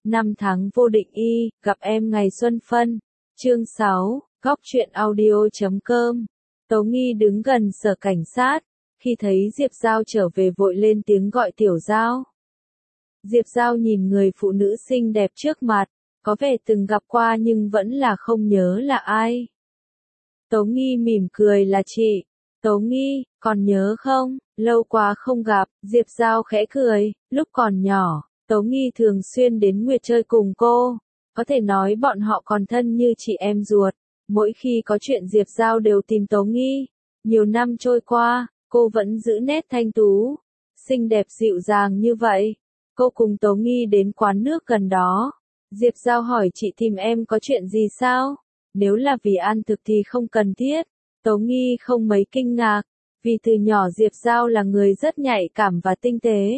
Năm tháng vô định y, gặp em ngày xuân phân. Chương 6, Góc truyện audio.com. Tố Nghi đứng gần sở cảnh sát, khi thấy Diệp Giao trở về vội lên tiếng gọi Tiểu Giao. Diệp Giao nhìn người phụ nữ xinh đẹp trước mặt, có vẻ từng gặp qua nhưng vẫn là không nhớ là ai. Tố Nghi mỉm cười là chị. Tố Nghi, còn nhớ không, lâu quá không gặp, Diệp Giao khẽ cười, lúc còn nhỏ, Tố Nghi thường xuyên đến Nguyệt chơi cùng cô, có thể nói bọn họ còn thân như chị em ruột, mỗi khi có chuyện Diệp Giao đều tìm Tố Nghi. Nhiều năm trôi qua, cô vẫn giữ nét thanh tú, xinh đẹp dịu dàng như vậy. Cô cùng Tố Nghi đến quán nước gần đó. Diệp Giao hỏi chị tìm em có chuyện gì sao? Nếu là vì ăn thực thì không cần thiết. Tố Nghi không mấy kinh ngạc, vì từ nhỏ Diệp Giao là người rất nhạy cảm và tinh tế.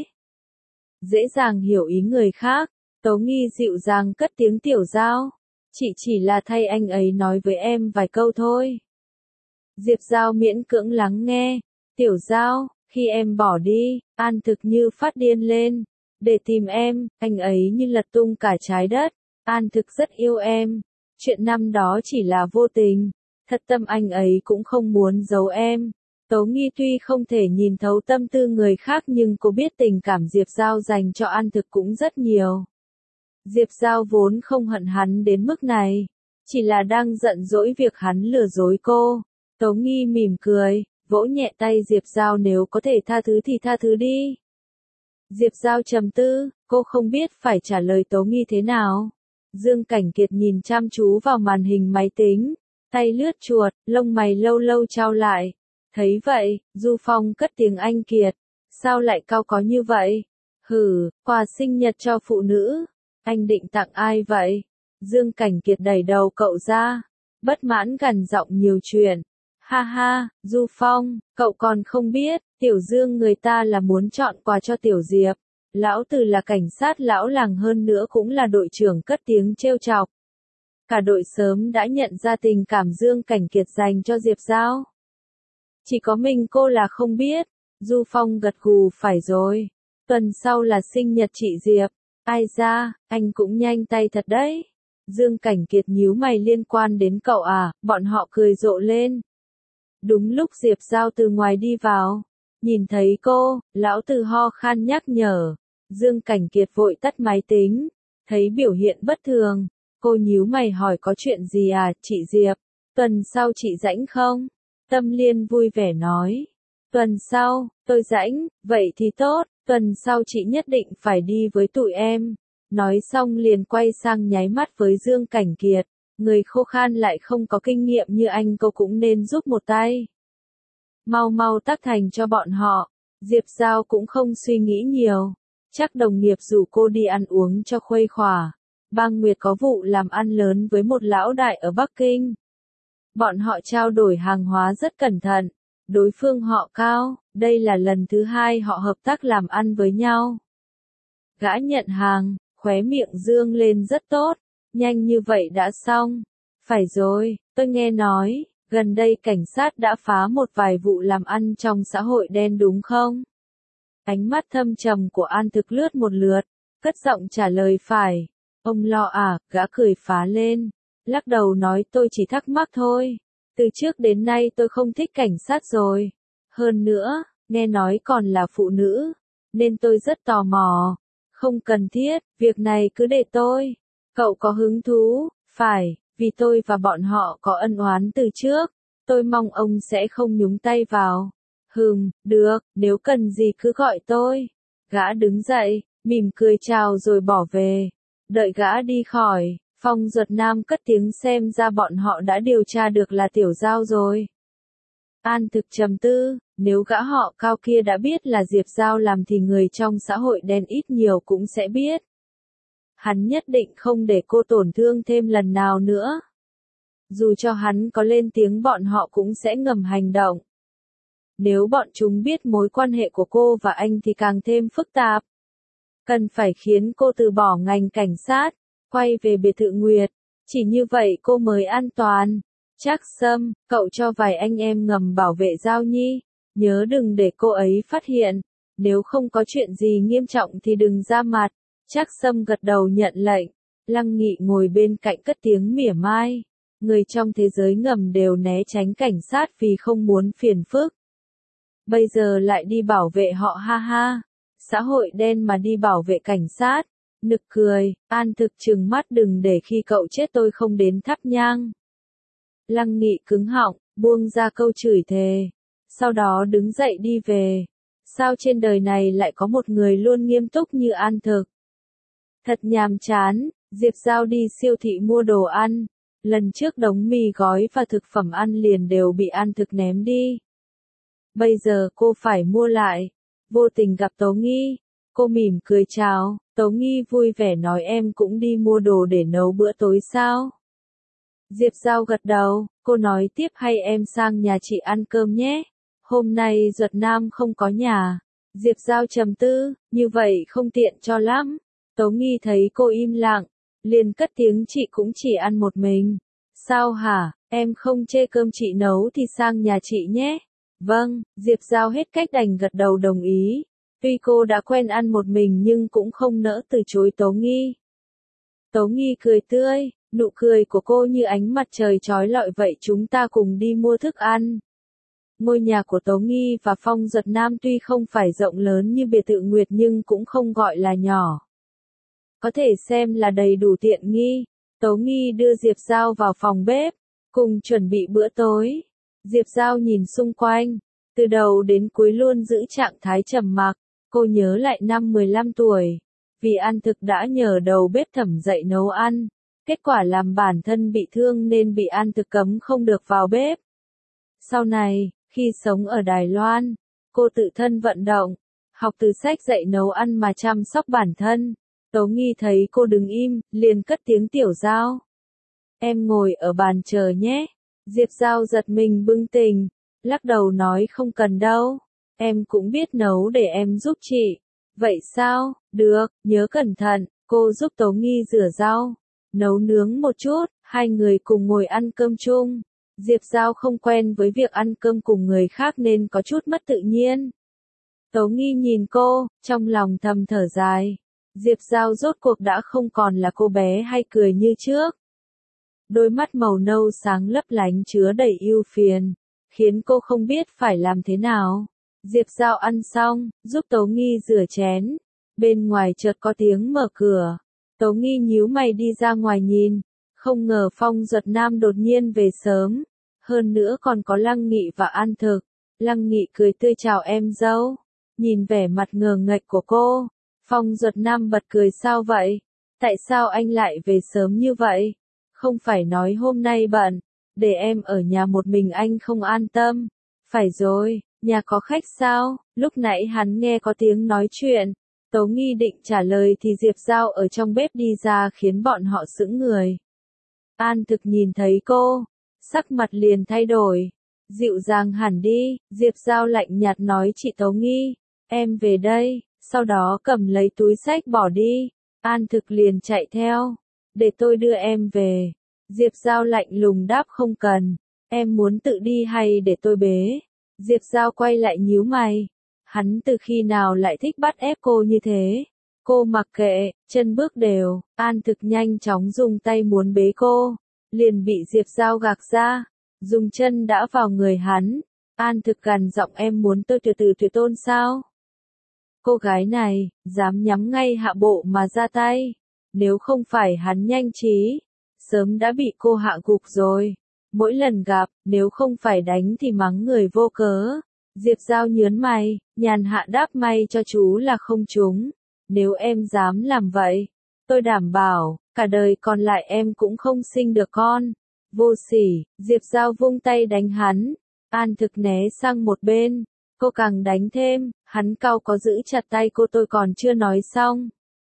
Dễ dàng hiểu ý người khác, Tố Nghi dịu dàng cất tiếng Tiểu Giao. Chị chỉ là thay anh ấy nói với em vài câu thôi. Diệp Giao miễn cưỡng lắng nghe. Tiểu Giao, khi em bỏ đi, An Thực như phát điên lên. Để tìm em, anh ấy như lật tung cả trái đất. An Thực rất yêu em. Chuyện năm đó chỉ là vô tình. Thật tâm anh ấy cũng không muốn giấu em. Tố Nghi tuy không thể nhìn thấu tâm tư người khác nhưng cô biết tình cảm Diệp Giao dành cho An Thực cũng rất nhiều. Diệp Giao vốn không hận hắn đến mức này, chỉ là đang giận dỗi việc hắn lừa dối cô. Tố Nghi mỉm cười, vỗ nhẹ tay Diệp Giao, nếu có thể tha thứ thì tha thứ đi. Diệp Giao trầm tư, cô không biết phải trả lời Tố Nghi thế nào. Dương Cảnh Kiệt nhìn chăm chú vào màn hình máy tính, tay lướt chuột, lông mày lâu lâu chau lại. Thấy vậy, Du Phong cất tiếng, anh Kiệt, sao lại cao có như vậy? Hừ, quà sinh nhật cho phụ nữ, anh định tặng ai vậy? Dương Cảnh Kiệt đẩy đầu cậu ra, bất mãn gằn giọng, nhiều chuyện. Ha ha, Du Phong, cậu còn không biết, Tiểu Dương người ta là muốn chọn quà cho Tiểu Diệp. Lão Tử là cảnh sát lão làng, hơn nữa cũng là đội trưởng, cất tiếng trêu chọc. Cả đội sớm đã nhận ra tình cảm Dương Cảnh Kiệt dành cho Diệp Giao. Chỉ có mình cô là không biết. Du Phong gật gù, phải rồi. Tuần sau là sinh nhật chị Diệp. Ai ra, anh cũng nhanh tay thật đấy. Dương Cảnh Kiệt nhíu mày, liên quan đến cậu à? Bọn họ cười rộ lên. Đúng lúc Diệp Giao từ ngoài đi vào. Nhìn thấy cô, lão Tử ho khan nhắc nhở. Dương Cảnh Kiệt vội tắt máy tính. Thấy biểu hiện bất thường, cô nhíu mày hỏi, có chuyện gì à, chị Diệp? Tuần sau chị rảnh không? Tâm Liên vui vẻ nói. Tuần sau, tôi rảnh, vậy thì tốt, tuần sau chị nhất định phải đi với tụi em. Nói xong liền quay sang nháy mắt với Dương Cảnh Kiệt. Người khô khan lại không có kinh nghiệm như anh, cô cũng nên giúp một tay. Mau mau tác thành cho bọn họ. Diệp Giao cũng không suy nghĩ nhiều. Chắc đồng nghiệp rủ cô đi ăn uống cho khuây khỏa. Bang Nguyệt có vụ làm ăn lớn với một lão đại ở Bắc Kinh. Bọn họ trao đổi hàng hóa rất cẩn thận. Đối phương họ Cao, đây là lần thứ hai họ hợp tác làm ăn với nhau. Gã nhận hàng, khóe miệng dương lên rất tốt. Nhanh như vậy đã xong. Phải rồi, tôi nghe nói, gần đây cảnh sát đã phá một vài vụ làm ăn trong xã hội đen đúng không? Ánh mắt thâm trầm của An Thực lướt một lượt, cất giọng trả lời, phải. Ông lo à? Gã cười phá lên, lắc đầu nói, tôi chỉ thắc mắc thôi. Từ trước đến nay tôi không thích cảnh sát rồi. Hơn nữa, nghe nói còn là phụ nữ, nên tôi rất tò mò. Không cần thiết, việc này cứ để tôi. Cậu có hứng thú? Phải, vì tôi và bọn họ có ân oán từ trước. Tôi mong ông sẽ không nhúng tay vào. Được, nếu cần gì cứ gọi tôi. Gã đứng dậy, mỉm cười chào rồi bỏ về. Đợi gã đi khỏi, Phong Duật Nam cất tiếng, xem ra bọn họ đã điều tra được là Tiểu Giao rồi. An Thực trầm tư, nếu gã họ Cao kia đã biết là Diệp Giao làm thì người trong xã hội đen ít nhiều cũng sẽ biết. Hắn nhất định không để cô tổn thương thêm lần nào nữa. Dù cho hắn có lên tiếng bọn họ cũng sẽ ngầm hành động. Nếu bọn chúng biết mối quan hệ của cô và anh thì càng thêm phức tạp. Cần phải khiến cô từ bỏ ngành cảnh sát, quay về biệt thự Nguyệt. Chỉ như vậy cô mới an toàn. Trác Sâm, cậu cho vài anh em ngầm bảo vệ Giao Nhi. Nhớ đừng để cô ấy phát hiện. Nếu không có chuyện gì nghiêm trọng thì đừng ra mặt. Trác Sâm gật đầu nhận lệnh. Lăng Nghị ngồi bên cạnh cất tiếng mỉa mai. Người trong thế giới ngầm đều né tránh cảnh sát vì không muốn phiền phức. Bây giờ lại đi bảo vệ họ ha ha. Xã hội đen mà đi bảo vệ cảnh sát. Nực cười, An Thực trừng mắt đừng để khi cậu chết tôi không đến thắp nhang. Lăng Nghị cứng họng, buông ra câu chửi thề. Sau đó đứng dậy đi về. Sao trên đời này lại có một người luôn nghiêm túc như An Thực? Thật nhàm chán, Diệp Giao đi siêu thị mua đồ ăn. Lần trước đống mì gói và thực phẩm ăn liền đều bị An Thực ném đi. Bây giờ cô phải mua lại. Vô tình gặp Tố Nghi. Cô mỉm cười chào, Tố Nghi vui vẻ nói em cũng đi mua đồ để nấu bữa tối sao? Diệp Giao gật đầu, cô nói tiếp hay em sang nhà chị ăn cơm nhé. Hôm nay Duật Nam không có nhà. Diệp Giao trầm tư, như vậy không tiện cho lắm. Tố Nghi thấy cô im lặng, liền cất tiếng chị cũng chỉ ăn một mình. Sao hả, em không chê cơm chị nấu thì sang nhà chị nhé. Vâng, Diệp Giao hết cách đành gật đầu đồng ý. Tuy cô đã quen ăn một mình nhưng cũng không nỡ từ chối Tố Nghi. Tố Nghi cười tươi, nụ cười của cô như ánh mặt trời chói lọi vậy chúng ta cùng đi mua thức ăn. Ngôi nhà của Tố Nghi và Phong Duật Nam tuy không phải rộng lớn như biệt thự Nguyệt nhưng cũng không gọi là nhỏ. Có thể xem là đầy đủ tiện nghi. Tố Nghi đưa Diệp Giao vào phòng bếp, cùng chuẩn bị bữa tối. Diệp Giao nhìn xung quanh, từ đầu đến cuối luôn giữ trạng thái trầm mặc. Cô nhớ lại năm 15 tuổi, vì An Thực đã nhờ đầu bếp Thẩm dạy nấu ăn, kết quả làm bản thân bị thương nên bị An Thực cấm không được vào bếp. Sau này, khi sống ở Đài Loan, cô tự thân vận động, học từ sách dạy nấu ăn mà chăm sóc bản thân. Tố Nghi thấy cô đứng im, liền cất tiếng Tiểu Giao. Em ngồi ở bàn chờ nhé. Diệp Giao giật mình bừng tỉnh, lắc đầu nói không cần đâu. Em cũng biết nấu để em giúp chị. Vậy sao, được, nhớ cẩn thận, cô giúp Tố Nghi rửa rau, nấu nướng một chút, hai người cùng ngồi ăn cơm chung. Diệp Giao không quen với việc ăn cơm cùng người khác nên có chút mất tự nhiên. Tố Nghi nhìn cô, trong lòng thầm thở dài. Diệp Giao rốt cuộc đã không còn là cô bé hay cười như trước. Đôi mắt màu nâu sáng lấp lánh chứa đầy ưu phiền, khiến cô không biết phải làm thế nào. Diệp Giao ăn xong, giúp Tố Nghi rửa chén. Bên ngoài chợt có tiếng mở cửa. Tố Nghi nhíu mày đi ra ngoài nhìn. Không ngờ Phong Duật Nam đột nhiên về sớm. Hơn nữa còn có Lăng Nghị và An Thực. Lăng Nghị cười tươi chào em dâu. Nhìn vẻ mặt ngờ nghệch của cô, Phong Duật Nam bật cười sao vậy? Tại sao anh lại về sớm như vậy? Không phải nói hôm nay bận, để em ở nhà một mình anh không an tâm. Phải rồi, nhà có khách sao? Lúc nãy hắn nghe có tiếng nói chuyện. Tố Nghi định trả lời thì Diệp Giao ở trong bếp đi ra khiến bọn họ sững người. An Thực nhìn thấy cô, sắc mặt liền thay đổi. Dịu dàng hẳn đi, Diệp Giao lạnh nhạt nói chị Tố Nghi, em về đây, sau đó cầm lấy túi xách bỏ đi. An Thực liền chạy theo, để tôi đưa em về. Diệp Giao lạnh lùng đáp không cần, em muốn tự đi hay để tôi bế. Diệp Giao quay lại nhíu mày, hắn từ khi nào lại thích bắt ép cô như thế. Cô mặc kệ, chân bước đều, An Thực nhanh chóng dùng tay muốn bế cô, liền bị Diệp Giao gạt ra, dùng chân đã vào người hắn. An Thực gằn giọng em muốn tôi từ từ tuyệt tôn sao? Cô gái này, dám nhắm ngay hạ bộ mà ra tay. Nếu không phải hắn nhanh trí, sớm đã bị cô hạ gục rồi. Mỗi lần gặp, nếu không phải đánh thì mắng người vô cớ. Diệp Giao nhớn mày, nhàn hạ đáp may cho chú là không trúng. Nếu em dám làm vậy, tôi đảm bảo, cả đời còn lại em cũng không sinh được con. Vô sỉ, Diệp Giao vung tay đánh hắn. An Thực né sang một bên. Cô càng đánh thêm, hắn cau có giữ chặt tay cô tôi còn chưa nói xong.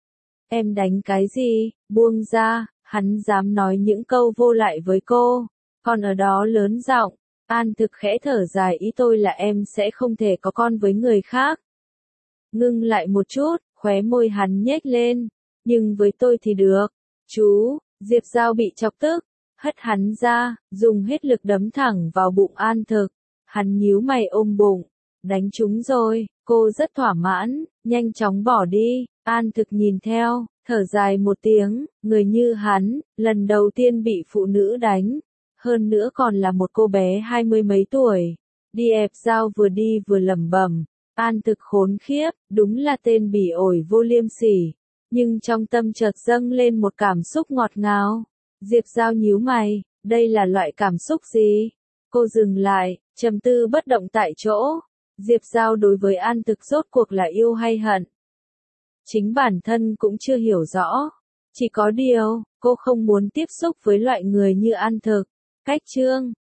Em đánh cái gì, buông ra, hắn dám nói những câu vô lại với cô. Còn ở đó lớn giọng, An Thực khẽ thở dài ý tôi là em sẽ không thể có con với người khác. Ngưng lại một chút, khóe môi hắn nhếch lên, nhưng với tôi thì được. Chú, Diệp Giao bị chọc tức, hất hắn ra, dùng hết lực đấm thẳng vào bụng An Thực. Hắn nhíu mày ôm bụng, đánh trúng rồi, cô rất thỏa mãn, nhanh chóng bỏ đi. An Thực nhìn theo, thở dài một tiếng, người như hắn, lần đầu tiên bị phụ nữ đánh, hơn nữa còn là một cô bé 20 mấy tuổi. Đi ép dao vừa đi vừa lẩm bẩm, An Thực khốn khiếp, đúng là tên bỉ ổi vô liêm sỉ. Nhưng trong tâm chợt dâng lên một cảm xúc ngọt ngào. Diệp Giao nhíu mày, đây là loại cảm xúc gì? Cô dừng lại, trầm tư bất động tại chỗ. Diệp Giao đối với An Thực rốt cuộc là yêu hay hận? Chính bản thân cũng chưa hiểu rõ. Chỉ có điều, cô không muốn tiếp xúc với loại người như An Thực. Cách chương